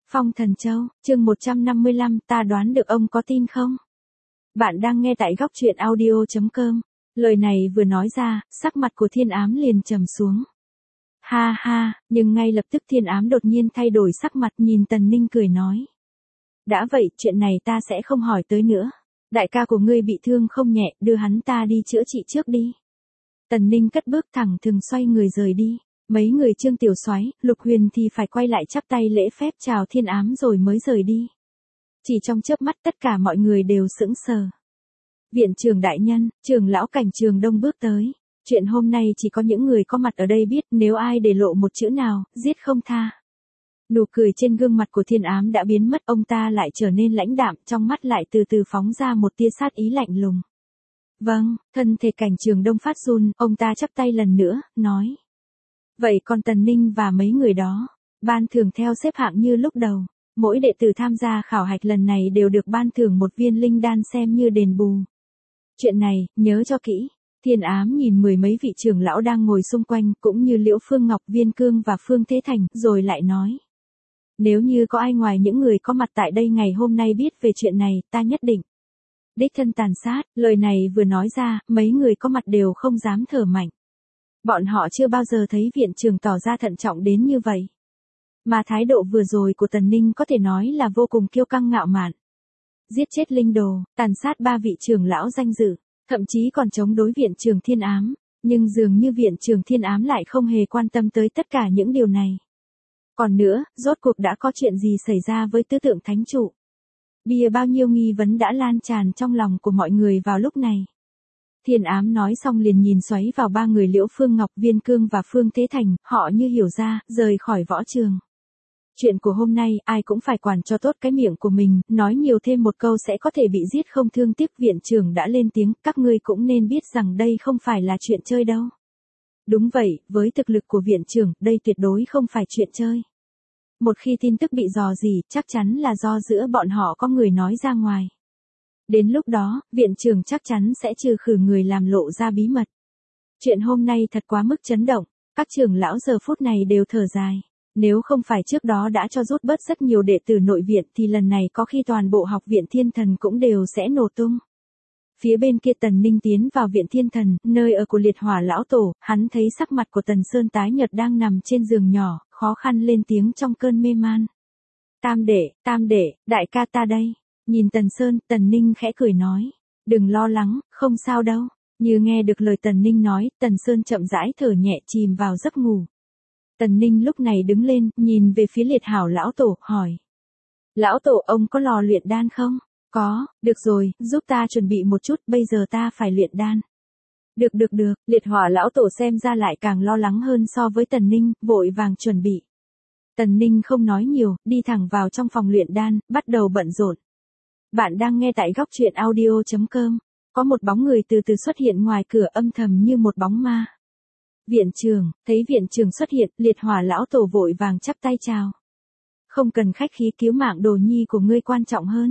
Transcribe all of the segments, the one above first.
Phong Thần Châu, chương 155, ta đoán được ông có tin không? Bạn đang nghe tại góc truyện audio.com. Lời này vừa nói ra, sắc mặt của Thiên Ám liền trầm xuống. Ha ha, nhưng ngay lập tức Thiên Ám đột nhiên thay đổi sắc mặt, nhìn Tần Ninh cười nói. Đã vậy, chuyện này ta sẽ không hỏi tới nữa. Đại ca của ngươi bị thương không nhẹ, đưa hắn ta đi chữa trị trước đi. Tần Ninh cất bước thẳng thừng xoay người rời đi. Mấy người Trương Tiểu Soái, Lục Huyền thì phải quay lại chắp tay lễ phép chào Thiên Ám rồi mới rời đi. Chỉ trong chớp mắt tất cả mọi người đều sững sờ. Viện trưởng đại nhân, trưởng lão Cảnh Trường Đông bước tới. Chuyện hôm nay chỉ có những người có mặt ở đây biết, nếu ai để lộ một chữ nào, giết không tha. Nụ cười trên gương mặt của Thiên Ám đã biến mất, ông ta lại trở nên lãnh đạm, trong mắt lại từ từ phóng ra một tia sát ý lạnh lùng. Vâng, thân thể Cảnh Trường Đông phát run, ông ta chắp tay lần nữa, nói. Vậy còn Tần Ninh và mấy người đó, ban thưởng theo xếp hạng như lúc đầu, mỗi đệ tử tham gia khảo hạch lần này đều được ban thưởng một viên linh đan xem như đền bù. Chuyện này, nhớ cho kỹ. Thiên Ám nhìn mười mấy vị trưởng lão đang ngồi xung quanh, cũng như Liễu Phương Ngọc, Viên Cương và Phương Thế Thành, rồi lại nói. Nếu như có ai ngoài những người có mặt tại đây ngày hôm nay biết về chuyện này, ta nhất định đích thân tàn sát. Lời này vừa nói ra, mấy người có mặt đều không dám thở mạnh. Bọn họ chưa bao giờ thấy viện trưởng tỏ ra thận trọng đến như vậy. Mà thái độ vừa rồi của Tần Ninh có thể nói là vô cùng kiêu căng ngạo mạn. Giết chết linh đồ, tàn sát 3 vị trưởng lão danh dự, thậm chí còn chống đối viện trưởng Thiên Ám, nhưng dường như viện trưởng Thiên Ám lại không hề quan tâm tới tất cả những điều này. Còn nữa, rốt cuộc đã có chuyện gì xảy ra với tứ tượng thánh trụ? Bìa bao nhiêu nghi vấn đã lan tràn trong lòng của mọi người vào lúc này. Thiên Ám nói xong liền nhìn xoáy vào 3 người Liễu Phương Ngọc, Viên Cương và Phương Thế Thành, họ như hiểu ra, rời khỏi võ trường. Chuyện của hôm nay, ai cũng phải quản cho tốt cái miệng của mình, nói nhiều thêm một câu sẽ có thể bị giết không thương tiếc. Viện trưởng đã lên tiếng, các ngươi cũng nên biết rằng đây không phải là chuyện chơi đâu. Đúng vậy, với thực lực của viện trưởng, đây tuyệt đối không phải chuyện chơi. Một khi tin tức bị rò rỉ, chắc chắn là do giữa bọn họ có người nói ra ngoài. Đến lúc đó, viện trưởng chắc chắn sẽ trừ khử người làm lộ ra bí mật. Chuyện hôm nay thật quá mức chấn động, các trưởng lão giờ phút này đều thở dài. Nếu không phải trước đó đã cho rút bớt rất nhiều đệ tử nội viện thì lần này có khi toàn bộ học viện Thiên Thần cũng đều sẽ nổ tung. Phía bên kia Tần Ninh tiến vào viện Thiên Thần, nơi ở của liệt hỏa lão tổ, hắn thấy sắc mặt của Tần Sơn tái nhợt đang nằm trên giường nhỏ, khó khăn lên tiếng trong cơn mê man. Tam đệ, đại ca ta đây. Nhìn Tần Sơn, Tần Ninh khẽ cười nói. Đừng lo lắng, không sao đâu. Như nghe được lời Tần Ninh nói, Tần Sơn chậm rãi thở nhẹ chìm vào giấc ngủ. Tần Ninh lúc này đứng lên, nhìn về phía liệt hảo lão tổ, hỏi. Lão tổ, ông có lò luyện đan không? Có, được rồi, giúp ta chuẩn bị một chút, bây giờ ta phải luyện đan. Được, liệt hỏa lão tổ xem ra lại càng lo lắng hơn so với Tần Ninh, vội vàng chuẩn bị. Tần Ninh không nói nhiều, đi thẳng vào trong phòng luyện đan, bắt đầu bận rộn. Bạn đang nghe tại góc truyện audio.com. Có một bóng người từ từ xuất hiện ngoài cửa, âm thầm như một bóng ma. Viện trưởng, thấy viện trưởng xuất hiện, liệt hỏa lão tổ vội vàng chắp tay chào. Không cần khách khí, cứu mạng đồ nhi của ngươi quan trọng hơn.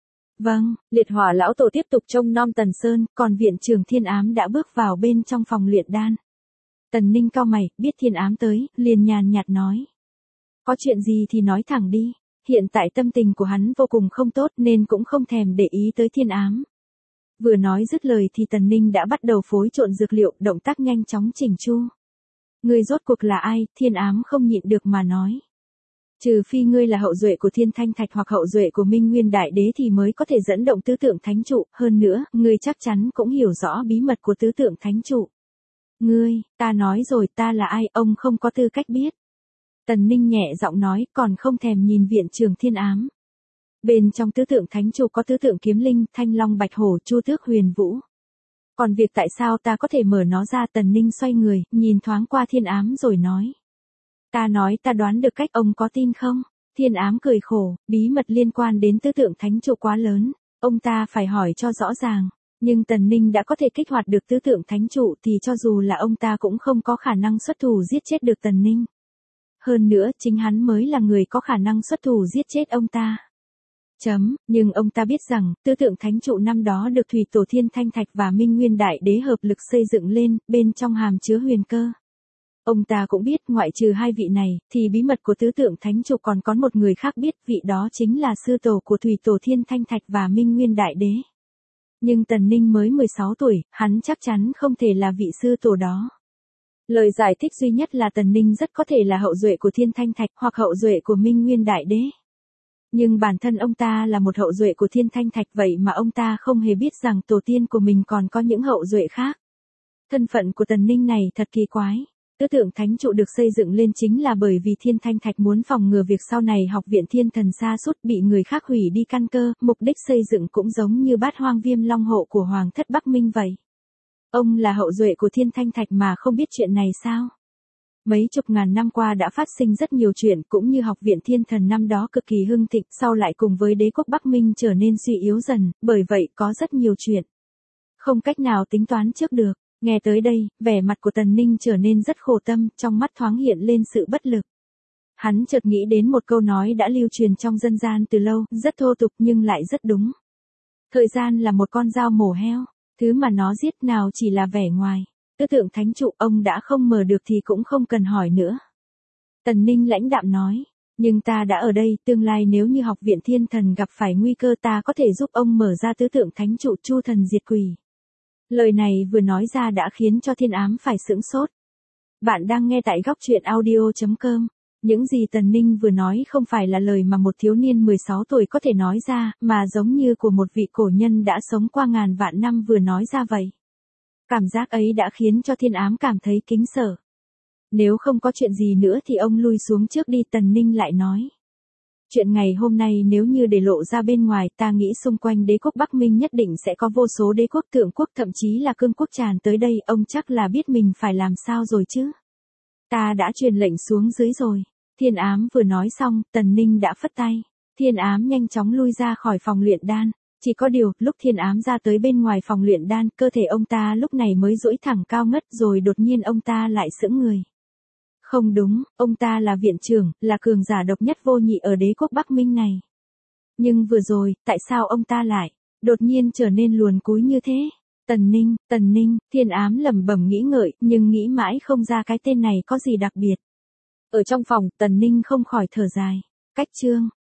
Vâng, liệt hỏa lão tổ tiếp tục trông nom Tần Sơn, còn viện trưởng Thiên Ám đã bước vào bên trong phòng luyện đan. Tần Ninh cau mày, biết Thiên Ám tới, liền nhàn nhạt nói. Có chuyện gì thì nói thẳng đi. Hiện tại tâm tình của hắn vô cùng không tốt nên cũng không thèm để ý tới Thiên Ám. Vừa nói dứt lời thì Tần Ninh đã bắt đầu phối trộn dược liệu, động tác nhanh chóng chỉnh chu. Ngươi rốt cuộc là ai? Thiên Ám không nhịn được mà nói. Trừ phi ngươi là hậu duệ của Thiên Thanh Thạch hoặc hậu duệ của Minh Nguyên Đại Đế thì mới có thể dẫn động tứ tượng thánh trụ, hơn nữa, ngươi chắc chắn cũng hiểu rõ bí mật của tứ tượng thánh trụ. Ngươi, ta nói rồi, ta là ai, ông không có tư cách biết. Tần Ninh nhẹ giọng nói, còn không thèm nhìn viện trưởng Thiên Ám. Bên trong tứ tượng thánh trụ có tứ tượng kiếm linh, thanh long bạch hổ, chu tước huyền vũ. Còn việc tại sao ta có thể mở nó ra? Tần Ninh xoay người, nhìn thoáng qua Thiên Ám rồi nói. Ta nói ta đoán được cách, ông có tin không? Thiên Ám cười khổ, bí mật liên quan đến tứ tượng thánh trụ quá lớn, ông ta phải hỏi cho rõ ràng. Nhưng Tần Ninh đã có thể kích hoạt được tứ tượng thánh trụ thì cho dù là ông ta cũng không có khả năng xuất thủ giết chết được Tần Ninh. Hơn nữa, chính hắn mới là người có khả năng xuất thủ giết chết ông ta. Nhưng ông ta biết rằng, tứ tượng thánh trụ năm đó được Thủy Tổ Thiên Thanh Thạch và Minh Nguyên Đại Đế hợp lực xây dựng lên, bên trong hàm chứa huyền cơ. Ông ta cũng biết ngoại trừ hai vị này, thì bí mật của tứ tượng thánh trụ còn có một người khác biết, vị đó chính là sư tổ của Thủy Tổ Thiên Thanh Thạch và Minh Nguyên Đại Đế. Nhưng Tần Ninh mới 16 tuổi, hắn chắc chắn không thể là vị sư tổ đó. Lời giải thích duy nhất là Tần Ninh rất có thể là hậu duệ của Thiên Thanh Thạch hoặc hậu duệ của Minh Nguyên Đại Đế. Nhưng bản thân ông ta là một hậu duệ của Thiên Thanh Thạch, vậy mà ông ta không hề biết rằng tổ tiên của mình còn có những hậu duệ khác. Thân phận của Tần Ninh này thật kỳ quái. Tứ tượng thánh trụ được xây dựng lên chính là bởi vì Thiên Thanh Thạch muốn phòng ngừa việc sau này học viện thiên thần sa sút bị người khác hủy đi căn cơ, mục đích xây dựng cũng giống như Bát Hoang Viêm Long hộ của Hoàng thất Bắc Minh vậy. Ông là hậu duệ của Thiên Thanh Thạch mà không biết chuyện này sao? Mấy chục ngàn năm qua đã phát sinh rất nhiều chuyện, cũng như học viện thiên thần năm đó cực kỳ hưng thịnh, sau lại cùng với đế quốc Bắc Minh trở nên suy yếu dần, bởi vậy có rất nhiều chuyện không cách nào tính toán trước được. Nghe tới đây, vẻ mặt của Tần Ninh trở nên rất khổ tâm, trong mắt thoáng hiện lên sự bất lực. Hắn chợt nghĩ đến một câu nói đã lưu truyền trong dân gian từ lâu, rất thô tục nhưng lại rất đúng. Thời gian là một con dao mổ heo, thứ mà nó giết nào chỉ là vẻ ngoài. Tứ tượng thánh trụ ông đã không mở được thì cũng không cần hỏi nữa. Tần Ninh lãnh đạm nói, nhưng ta đã ở đây, tương lai nếu như học viện thiên thần gặp phải nguy cơ ta có thể giúp ông mở ra tứ tượng thánh trụ chu thần diệt quỷ. Lời này vừa nói ra đã khiến cho Thiên Ám phải sững sốt. Bạn đang nghe tại góc truyện audio.com. Những gì Tần Ninh vừa nói không phải là lời mà một thiếu niên 16 tuổi có thể nói ra, mà giống như của một vị cổ nhân đã sống qua ngàn vạn năm vừa nói ra vậy. Cảm giác ấy đã khiến cho Thiên Ám cảm thấy kính sợ. Nếu không có chuyện gì nữa thì ông lui xuống trước đi, Tần Ninh lại nói. Chuyện ngày hôm nay nếu như để lộ ra bên ngoài, ta nghĩ xung quanh đế quốc Bắc Minh nhất định sẽ có vô số đế quốc thượng quốc thậm chí là cương quốc tràn tới đây, ông chắc là biết mình phải làm sao rồi chứ. Ta đã truyền lệnh xuống dưới rồi. Thiên Ám vừa nói xong, Tần Ninh đã phất tay. Thiên Ám nhanh chóng lui ra khỏi phòng luyện đan. Chỉ có điều, lúc Thiên Ám ra tới bên ngoài phòng luyện đan, cơ thể ông ta lúc này mới duỗi thẳng cao ngất, rồi đột nhiên ông ta lại sững người. Không đúng, ông ta là viện trưởng, là cường giả độc nhất vô nhị ở đế quốc Bắc Minh này. Nhưng vừa rồi, tại sao ông ta lại đột nhiên trở nên luồn cúi như thế? Tần Ninh, Thiên Ám lẩm bẩm nghĩ ngợi, nhưng nghĩ mãi không ra cái tên này có gì đặc biệt. Ở trong phòng, Tần Ninh không khỏi thở dài. Cách chương